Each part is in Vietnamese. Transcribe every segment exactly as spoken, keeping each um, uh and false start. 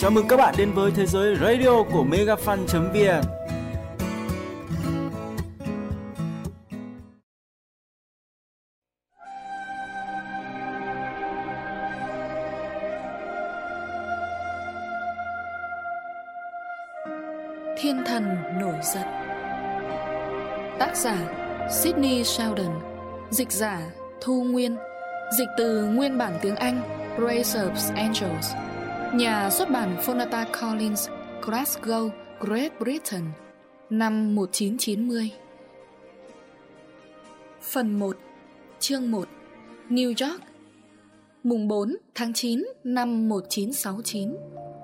Chào mừng các bạn đến với thế giới radio của megafan chấm vn. Thiên thần nổi giận. Tác giả Sidney Sheldon. Dịch giả Thu Nguyên. Dịch từ nguyên bản tiếng Anh Race of Angels. Nhà xuất bản Fonata Collins, Glasgow, Great Britain, năm một nghìn chín trăm chín mươi. Phần một. Chương một. New York, mùng bốn tháng chín năm một nghìn chín trăm sáu mươi chín.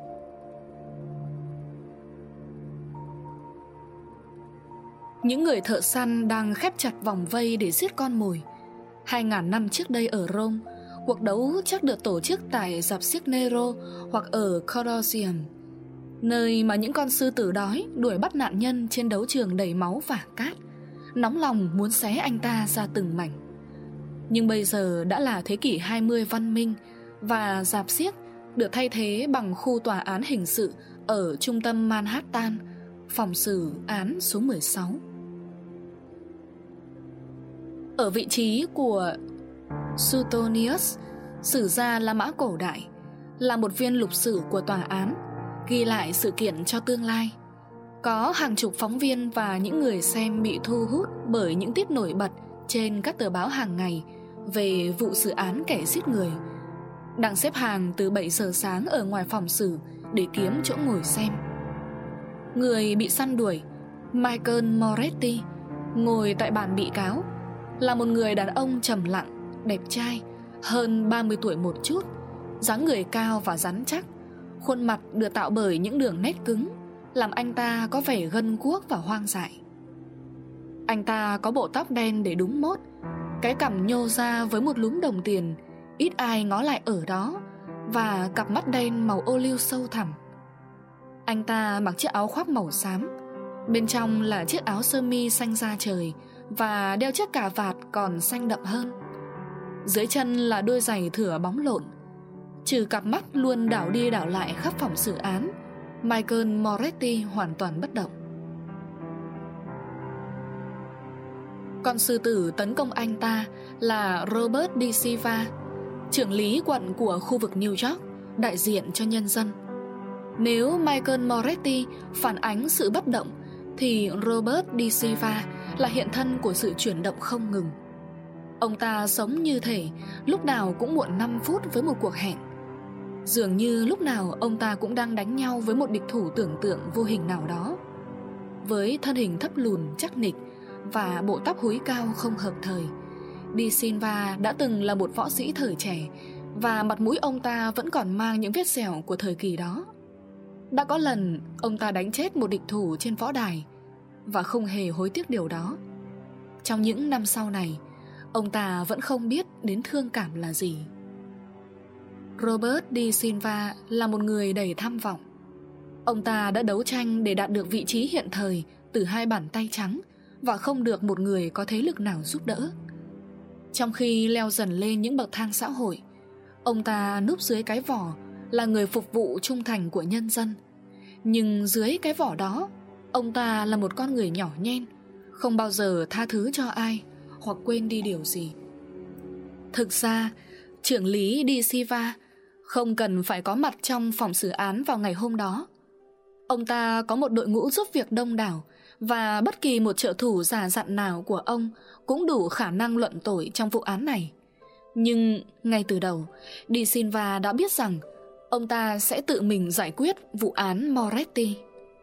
Những người thợ săn đang khép chặt vòng vây để giết con mồi. Hai ngàn năm trước đây ở Rome, cuộc đấu chắc được tổ chức tại dạp xiếc Nero hoặc ở Colosseum, nơi mà những con sư tử đói đuổi bắt nạn nhân trên đấu trường đầy máu và cát, nóng lòng muốn xé anh ta ra từng mảnh. Nhưng bây giờ đã là thế kỷ hai mươi văn minh, và dạp xiếc được thay thế bằng khu tòa án hình sự ở trung tâm Manhattan, phòng xử án số mười sáu. Ở vị trí của Suetonius, sử gia La Mã cổ đại, là một viên lục sử của tòa án, ghi lại sự kiện cho tương lai. Có hàng chục phóng viên và những người xem bị thu hút bởi những tiết nổi bật trên các tờ báo hàng ngày về vụ xử án kẻ giết người, đang xếp hàng từ bảy giờ sáng ở ngoài phòng xử để kiếm chỗ ngồi xem. Người bị săn đuổi, Michael Moretti, ngồi tại bàn bị cáo, là một người đàn ông trầm lặng, đẹp trai, hơn ba mươi tuổi một chút, dáng người cao và rắn chắc, khuôn mặt được tạo bởi những đường nét cứng, làm anh ta có vẻ gân guốc và hoang dại. Anh ta có bộ tóc đen để đúng mốt, cái cằm nhô ra với một lúm đồng tiền, ít ai ngó lại ở đó, và cặp mắt đen màu ô liu sâu thẳm. Anh ta mặc chiếc áo khoác màu xám, bên trong là chiếc áo sơ mi xanh da trời, và đeo chiếc cà vạt còn xanh đậm hơn. Dưới chân là đôi giày thửa bóng lộn. Trừ cặp mắt luôn đảo đi đảo lại khắp phòng xử án, Michael Moretti hoàn toàn bất động. Con sư tử tấn công anh ta là Robert De Silva, trưởng lý quận của khu vực New York, đại diện cho nhân dân. Nếu Michael Moretti phản ánh sự bất động, thì Robert De Silva là hiện thân của sự chuyển động không ngừng. Ông ta sống như thể lúc nào cũng muộn năm phút với một cuộc hẹn. Dường như lúc nào ông ta cũng đang đánh nhau với một địch thủ tưởng tượng vô hình nào đó. Với thân hình thấp lùn chắc nịch và bộ tóc húi cao không hợp thời, De Silva đã từng là một võ sĩ thời trẻ, và mặt mũi ông ta vẫn còn mang những vết sẹo của thời kỳ đó. Đã có lần ông ta đánh chết một địch thủ trên võ đài, và không hề hối tiếc điều đó. Trong những năm sau này, ông ta vẫn không biết đến thương cảm là gì. Robert De Silva là một người đầy tham vọng. Ông ta đã đấu tranh để đạt được vị trí hiện thời từ hai bàn tay trắng, và không được một người có thế lực nào giúp đỡ. Trong khi leo dần lên những bậc thang xã hội, ông ta núp dưới cái vỏ là người phục vụ trung thành của nhân dân. Nhưng dưới cái vỏ đó, ông ta là một con người nhỏ nhen, không bao giờ tha thứ cho ai hoặc quên đi điều gì. Thực ra, trưởng lý De Silva không cần phải có mặt trong phòng xử án vào ngày hôm đó. Ông ta có một đội ngũ giúp việc đông đảo, và bất kỳ một trợ thủ già dặn nào của ông cũng đủ khả năng luận tội trong vụ án này. Nhưng ngay từ đầu, De Silva đã biết rằng ông ta sẽ tự mình giải quyết vụ án Moretti.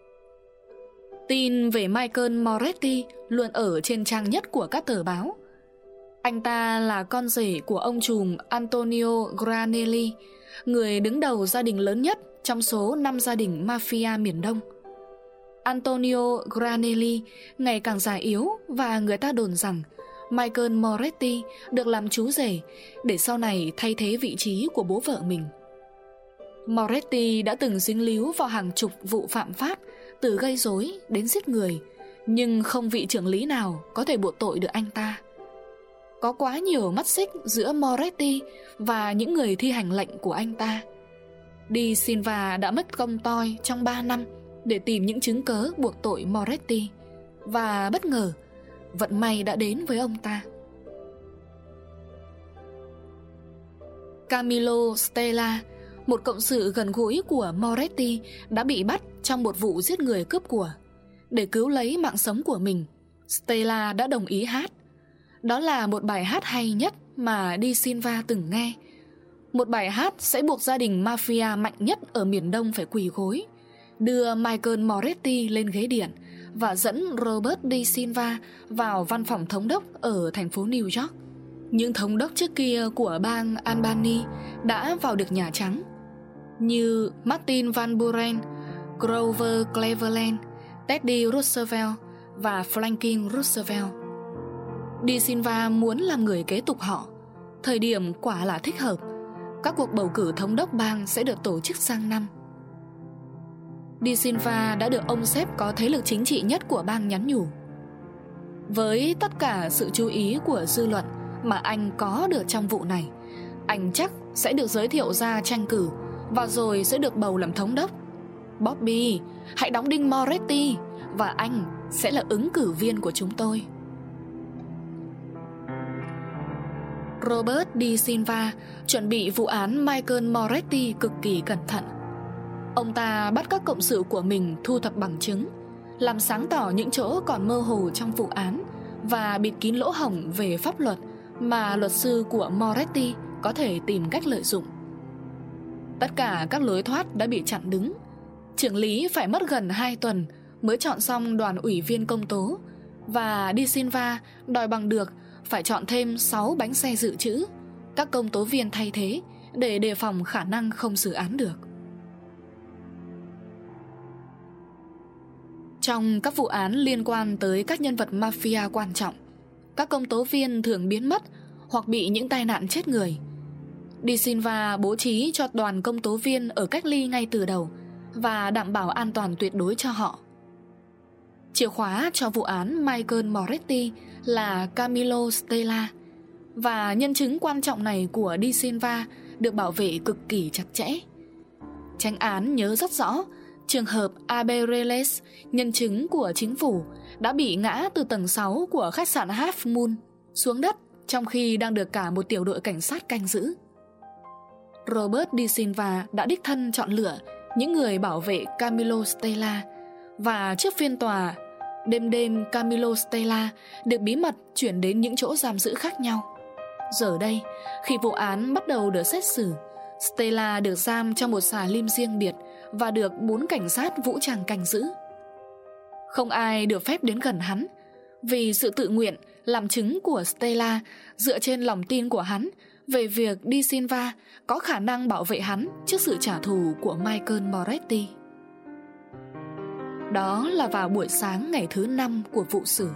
Tin về Michael Moretti luôn ở trên trang nhất của các tờ báo. Anh ta là con rể của ông trùm Antonio Granelli, người đứng đầu gia đình lớn nhất trong số năm gia đình mafia miền Đông. Antonio Granelli ngày càng già yếu, và người ta đồn rằng Michael Moretti được làm chú rể để sau này thay thế vị trí của bố vợ mình. Moretti đã từng dính líu vào hàng chục vụ phạm pháp, từ gây rối đến giết người, nhưng không vị trưởng lý nào có thể buộc tội được anh ta. Có quá nhiều mắt xích giữa Moretti và những người thi hành lệnh của anh ta. De Silva đã mất công toi trong ba năm để tìm những chứng cớ buộc tội Moretti, và bất ngờ, vận may đã đến với ông ta. Camillo Stella, một cộng sự gần gũi của Moretti, đã bị bắt trong một vụ giết người cướp của. Để cứu lấy mạng sống của mình, Stella đã đồng ý hát. Đó là một bài hát hay nhất mà De Silva từng nghe. Một bài hát sẽ buộc gia đình mafia mạnh nhất ở miền Đông phải quỳ gối, đưa Michael Moretti lên ghế điện và dẫn Robert De Silva vào văn phòng thống đốc ở thành phố New York. Những thống đốc trước kia của bang Albany đã vào được Nhà Trắng, như Martin Van Buren, Grover Cleveland, Teddy Roosevelt và Franklin Roosevelt. De Silva muốn làm người kế tục họ. Thời điểm quả là thích hợp. Các cuộc bầu cử thống đốc bang sẽ được tổ chức sang năm. De Silva đã được ông sếp có thế lực chính trị nhất của bang nhắn nhủ. Với tất cả sự chú ý của dư luận mà anh có được trong vụ này, anh chắc sẽ được giới thiệu ra tranh cử và rồi sẽ được bầu làm thống đốc. Bobby, hãy đóng đinh Moretti và anh sẽ là ứng cử viên của chúng tôi. Robert De Silva chuẩn bị vụ án Michael Moretti cực kỳ cẩn thận. Ông ta bắt các cộng sự của mình thu thập bằng chứng, làm sáng tỏ những chỗ còn mơ hồ trong vụ án và bịt kín lỗ hổng về pháp luật mà luật sư của Moretti có thể tìm cách lợi dụng. Tất cả các lối thoát đã bị chặn đứng. Trưởng lý phải mất gần hai tuần mới chọn xong đoàn ủy viên công tố, và De Silva đòi bằng được phải chọn thêm sáu bánh xe dự trữ, các công tố viên thay thế, để đề phòng khả năng không xử án được. Trong các vụ án liên quan tới các nhân vật mafia quan trọng, các công tố viên thường biến mất hoặc bị những tai nạn chết người. De Silva bố trí cho đoàn công tố viên ở cách ly ngay từ đầu và đảm bảo an toàn tuyệt đối cho họ. Chìa khóa cho vụ án Michael Moretti là Camillo Stella, và nhân chứng quan trọng này của De Silva được bảo vệ cực kỳ chặt chẽ. Chánh án nhớ rất rõ trường hợp Abereles, nhân chứng của chính phủ, đã bị ngã từ tầng sáu của khách sạn Half Moon xuống đất trong khi đang được cả một tiểu đội cảnh sát canh giữ. Robert De Silva đã đích thân chọn lựa những người bảo vệ Camillo Stella, và trước phiên tòa, đêm đêm Camillo Stella được bí mật chuyển đến những chỗ giam giữ khác nhau. Giờ đây, khi vụ án bắt đầu được xét xử, Stella được giam trong một xà lim riêng biệt và được bốn cảnh sát vũ trang canh giữ. Không ai được phép đến gần hắn, vì sự tự nguyện làm chứng của Stella dựa trên lòng tin của hắn về việc De Silva có khả năng bảo vệ hắn trước sự trả thù của Michael Moretti. Đó là vào buổi sáng ngày thứ năm của vụ xử.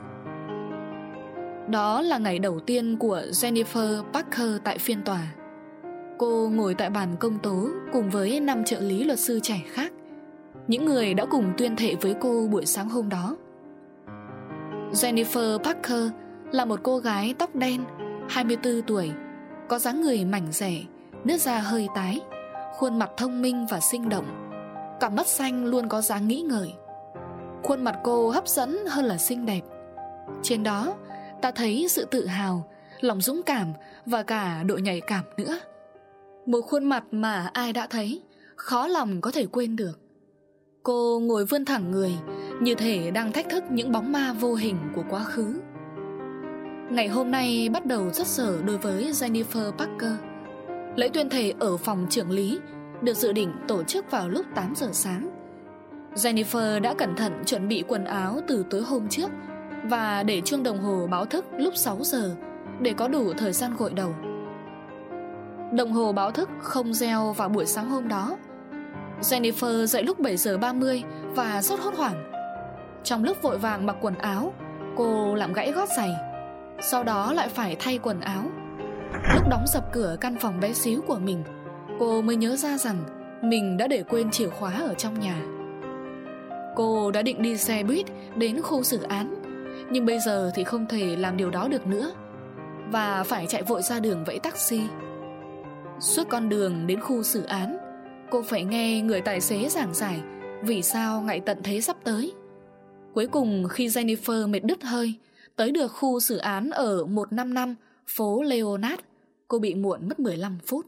Đó là ngày đầu tiên của Jennifer Parker tại phiên tòa. Cô ngồi tại bàn công tố cùng với năm trợ lý luật sư trẻ khác, những người đã cùng tuyên thệ với cô buổi sáng hôm đó. Jennifer Parker là một cô gái tóc đen, hai mươi tư tuổi, có dáng người mảnh dẻ, nước da hơi tái, khuôn mặt thông minh và sinh động. Cặp mắt xanh luôn có dáng nghĩ ngợi. Khuôn mặt cô hấp dẫn hơn là xinh đẹp. Trên đó ta thấy sự tự hào, lòng dũng cảm và cả độ nhạy cảm nữa. Một khuôn mặt mà ai đã thấy khó lòng có thể quên được. Cô ngồi vươn thẳng người, như thể đang thách thức những bóng ma vô hình của quá khứ. Ngày hôm nay bắt đầu rất giờ đối với Jennifer Parker. Lễ tuyên thệ ở phòng trưởng lý được dự định tổ chức vào lúc tám giờ sáng. Jennifer đã cẩn thận chuẩn bị quần áo từ tối hôm trước và để chuông đồng hồ báo thức lúc sáu giờ để có đủ thời gian gội đầu. Đồng hồ báo thức không reo vào buổi sáng hôm đó. Jennifer dậy lúc bảy giờ ba mươi và rất hốt hoảng. Trong lúc vội vàng mặc quần áo, cô làm gãy gót giày, sau đó lại phải thay quần áo. Lúc đóng sập cửa căn phòng bé xíu của mình, cô mới nhớ ra rằng mình đã để quên chìa khóa ở trong nhà. Cô đã định đi xe buýt đến khu xử án, nhưng bây giờ thì không thể làm điều đó được nữa, và phải chạy vội ra đường vẫy taxi. Suốt con đường đến khu xử án, Cô phải nghe người tài xế giảng giải vì sao ngày tận thế sắp tới. Cuối cùng khi Jennifer mệt đứt hơi, tới được khu xử án ở một năm năm phố Leonard, cô bị muộn mất mười lăm phút.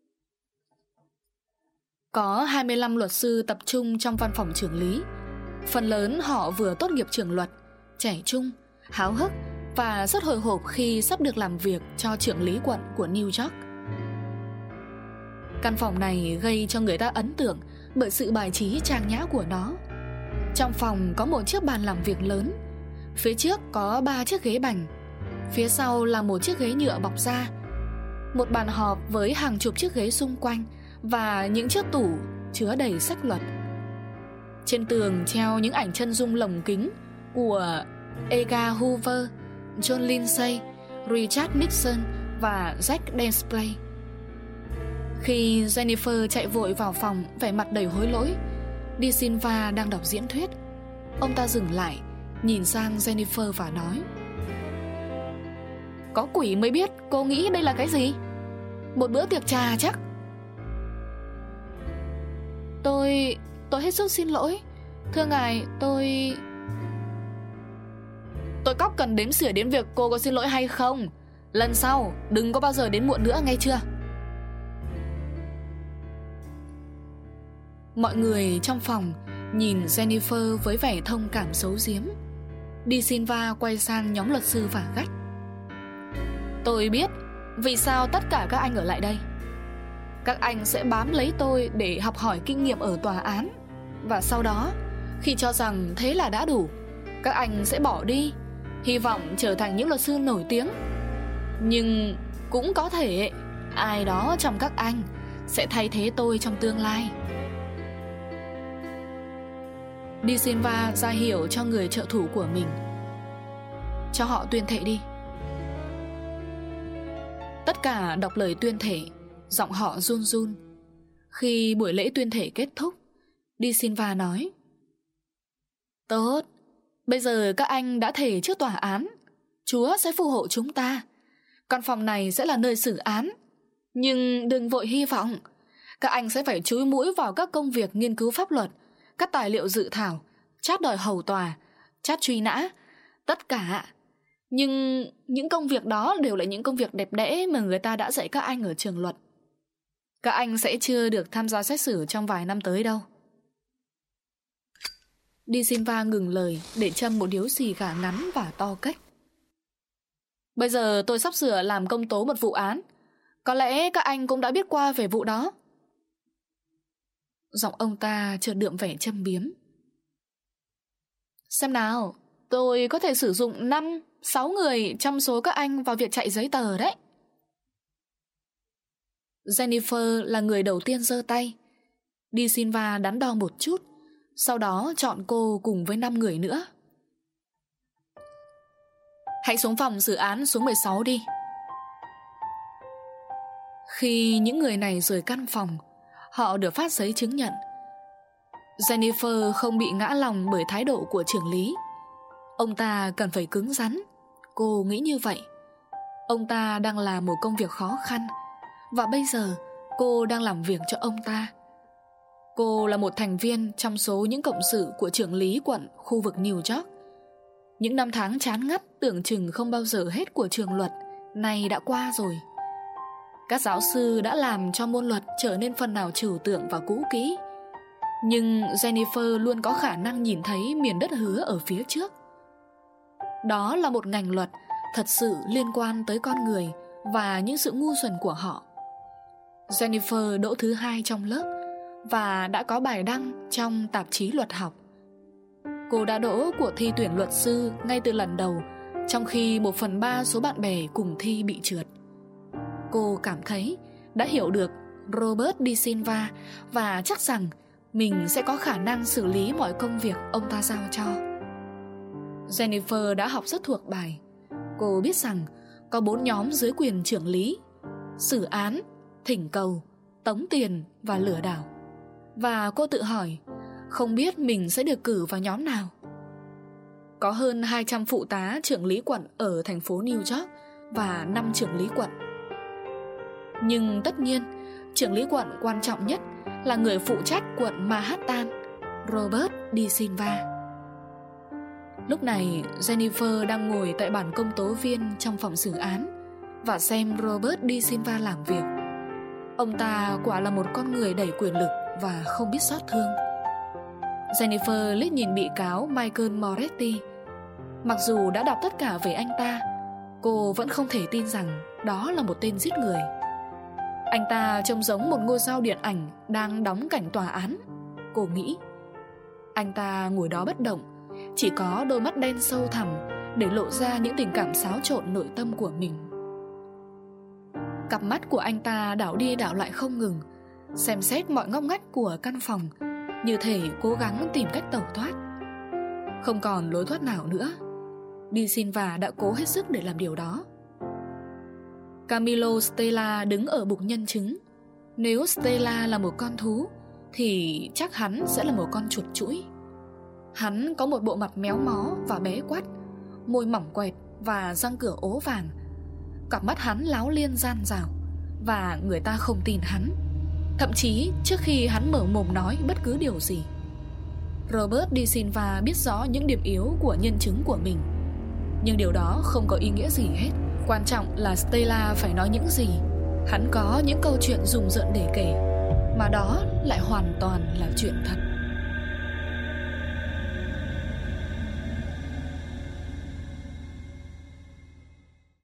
Có hai mươi lăm luật sư tập trung trong văn phòng trưởng lý. Phần lớn họ vừa tốt nghiệp trường luật, trẻ trung, háo hức và rất hồi hộp khi sắp được làm việc cho trưởng lý quận của New York. Căn phòng này gây cho người ta ấn tượng bởi sự bài trí trang nhã của nó. Trong phòng có một chiếc bàn làm việc lớn, phía trước có ba chiếc ghế bành, phía sau là một chiếc ghế nhựa bọc da, một bàn họp với hàng chục chiếc ghế xung quanh và những chiếc tủ chứa đầy sách luật. Trên tường treo những ảnh chân dung lồng kính của Edgar Hoover, John Lindsay, Richard Nixon và Jack Dempsey. Khi Jennifer chạy vội vào phòng vẻ mặt đầy hối lỗi, De Silva đang đọc diễn thuyết. Ông ta dừng lại, nhìn sang Jennifer và nói: "Có quỷ mới biết cô nghĩ đây là cái gì? Một bữa tiệc trà chắc." Tôi... tôi hết sức xin lỗi. Thưa ngài, tôi... Tôi cóc cần đếm xỉa đến việc cô có xin lỗi hay không. Lần sau đừng có bao giờ đến muộn nữa, nghe chưa? Mọi người trong phòng nhìn Jennifer với vẻ thông cảm xấu giếm. De Silva quay sang nhóm luật sư và gắt: "Tôi biết vì sao tất cả các anh ở lại đây. Các anh sẽ bám lấy tôi để học hỏi kinh nghiệm ở tòa án. Và sau đó, khi cho rằng thế là đã đủ, các anh sẽ bỏ đi, hy vọng trở thành những luật sư nổi tiếng. Nhưng cũng có thể ai đó trong các anh sẽ thay thế tôi trong tương lai." De Silva ra hiệu cho người trợ thủ của mình: "Cho họ tuyên thệ đi." Tất cả đọc lời tuyên thệ, giọng họ run run. Khi buổi lễ tuyên thệ kết thúc, De Silva nói: "Tốt, bây giờ các anh đã thề trước tòa án, Chúa sẽ phù hộ chúng ta. Căn phòng này sẽ là nơi xử án. Nhưng đừng vội hy vọng. Các anh sẽ phải chúi mũi vào các công việc nghiên cứu pháp luật, các tài liệu dự thảo, chát đòi hầu tòa, chát truy nã, tất cả. Nhưng những công việc đó đều là những công việc đẹp đẽ mà người ta đã dạy các anh ở trường luật. Các anh sẽ chưa được tham gia xét xử trong vài năm tới đâu." De Silva ngừng lời để châm một điếu xì gà ngắn và to cách. "Bây giờ tôi sắp sửa làm công tố một vụ án. Có lẽ các anh cũng đã biết qua về vụ đó." Giọng ông ta chợt đượm vẻ châm biếm. "Xem nào, tôi có thể sử dụng năm, sáu người trong số các anh vào việc chạy giấy tờ đấy." Jennifer là người đầu tiên giơ tay. De Silva đắn đo một chút, sau đó chọn cô cùng với năm người nữa. "Hãy xuống phòng xử án số mười sáu đi." Khi những người này rời căn phòng, họ được phát giấy chứng nhận. Jennifer không bị ngã lòng bởi thái độ của trưởng lý. Ông ta cần phải cứng rắn, cô nghĩ như vậy. Ông ta đang làm một công việc khó khăn, và bây giờ cô đang làm việc cho ông ta. Cô là một thành viên trong số những cộng sự của trưởng lý quận khu vực New York. Những năm tháng chán ngắt tưởng chừng không bao giờ hết của trường luật này đã qua rồi. Các giáo sư đã làm cho môn luật trở nên phần nào trừu tượng và cũ kỹ. Nhưng Jennifer luôn có khả năng nhìn thấy miền đất hứa ở phía trước. Đó là một ngành luật thật sự liên quan tới con người và những sự ngu xuẩn của họ. Jennifer đỗ thứ hai trong lớp và đã có bài đăng trong tạp chí luật học. Cô đã đỗ cuộc thi tuyển luật sư ngay từ lần đầu, trong khi một phần ba số bạn bè cùng thi bị trượt. Cô cảm thấy đã hiểu được Robert De Silva và chắc rằng mình sẽ có khả năng xử lý mọi công việc ông ta giao cho. Jennifer đã học rất thuộc bài. Cô biết rằng có bốn nhóm dưới quyền trưởng lý: xử án, thỉnh cầu, tống tiền và lừa đảo. Và cô tự hỏi không biết mình sẽ được cử vào nhóm nào. Có hơn hai trăm phụ tá trưởng lý quận ở thành phố New York và năm trưởng lý quận. Nhưng tất nhiên, trưởng lý quận quan trọng nhất là người phụ trách quận Manhattan, Robert De Silva. Lúc này Jennifer đang ngồi tại bàn công tố viên trong phòng xử án và xem Robert De Silva làm việc. Ông ta quả là một con người đầy quyền lực và không biết xót thương. Jennifer liếc nhìn bị cáo Michael Moretti. Mặc dù đã đọc tất cả về anh ta, cô vẫn không thể tin rằng đó là một tên giết người. Anh ta trông giống một ngôi sao điện ảnh đang đóng cảnh tòa án, cô nghĩ. Anh ta ngồi đó bất động, chỉ có đôi mắt đen sâu thẳm để lộ ra những tình cảm xáo trộn nội tâm của mình. Cặp mắt của anh ta đảo đi đảo lại không ngừng, xem xét mọi ngóc ngách của căn phòng, như thể cố gắng tìm cách tẩu thoát. Không còn lối thoát nào nữa. De Silva đã cố hết sức để làm điều đó. Camillo Stella đứng ở bục nhân chứng. Nếu Stella là một con thú thì chắc hắn sẽ là một con chuột chũi. Hắn có một bộ mặt méo mó và bé quắt, môi mỏng quẹt và răng cửa ố vàng. Cặp mắt hắn láo liên gian rào, và người ta không tin hắn, thậm chí trước khi hắn mở mồm nói bất cứ điều gì. Robert De Silva biết rõ những điểm yếu của nhân chứng của mình, nhưng điều đó không có ý nghĩa gì hết. Quan trọng là Stella phải nói những gì. Hắn có những câu chuyện rùng rợn để kể, mà đó lại hoàn toàn là chuyện thật.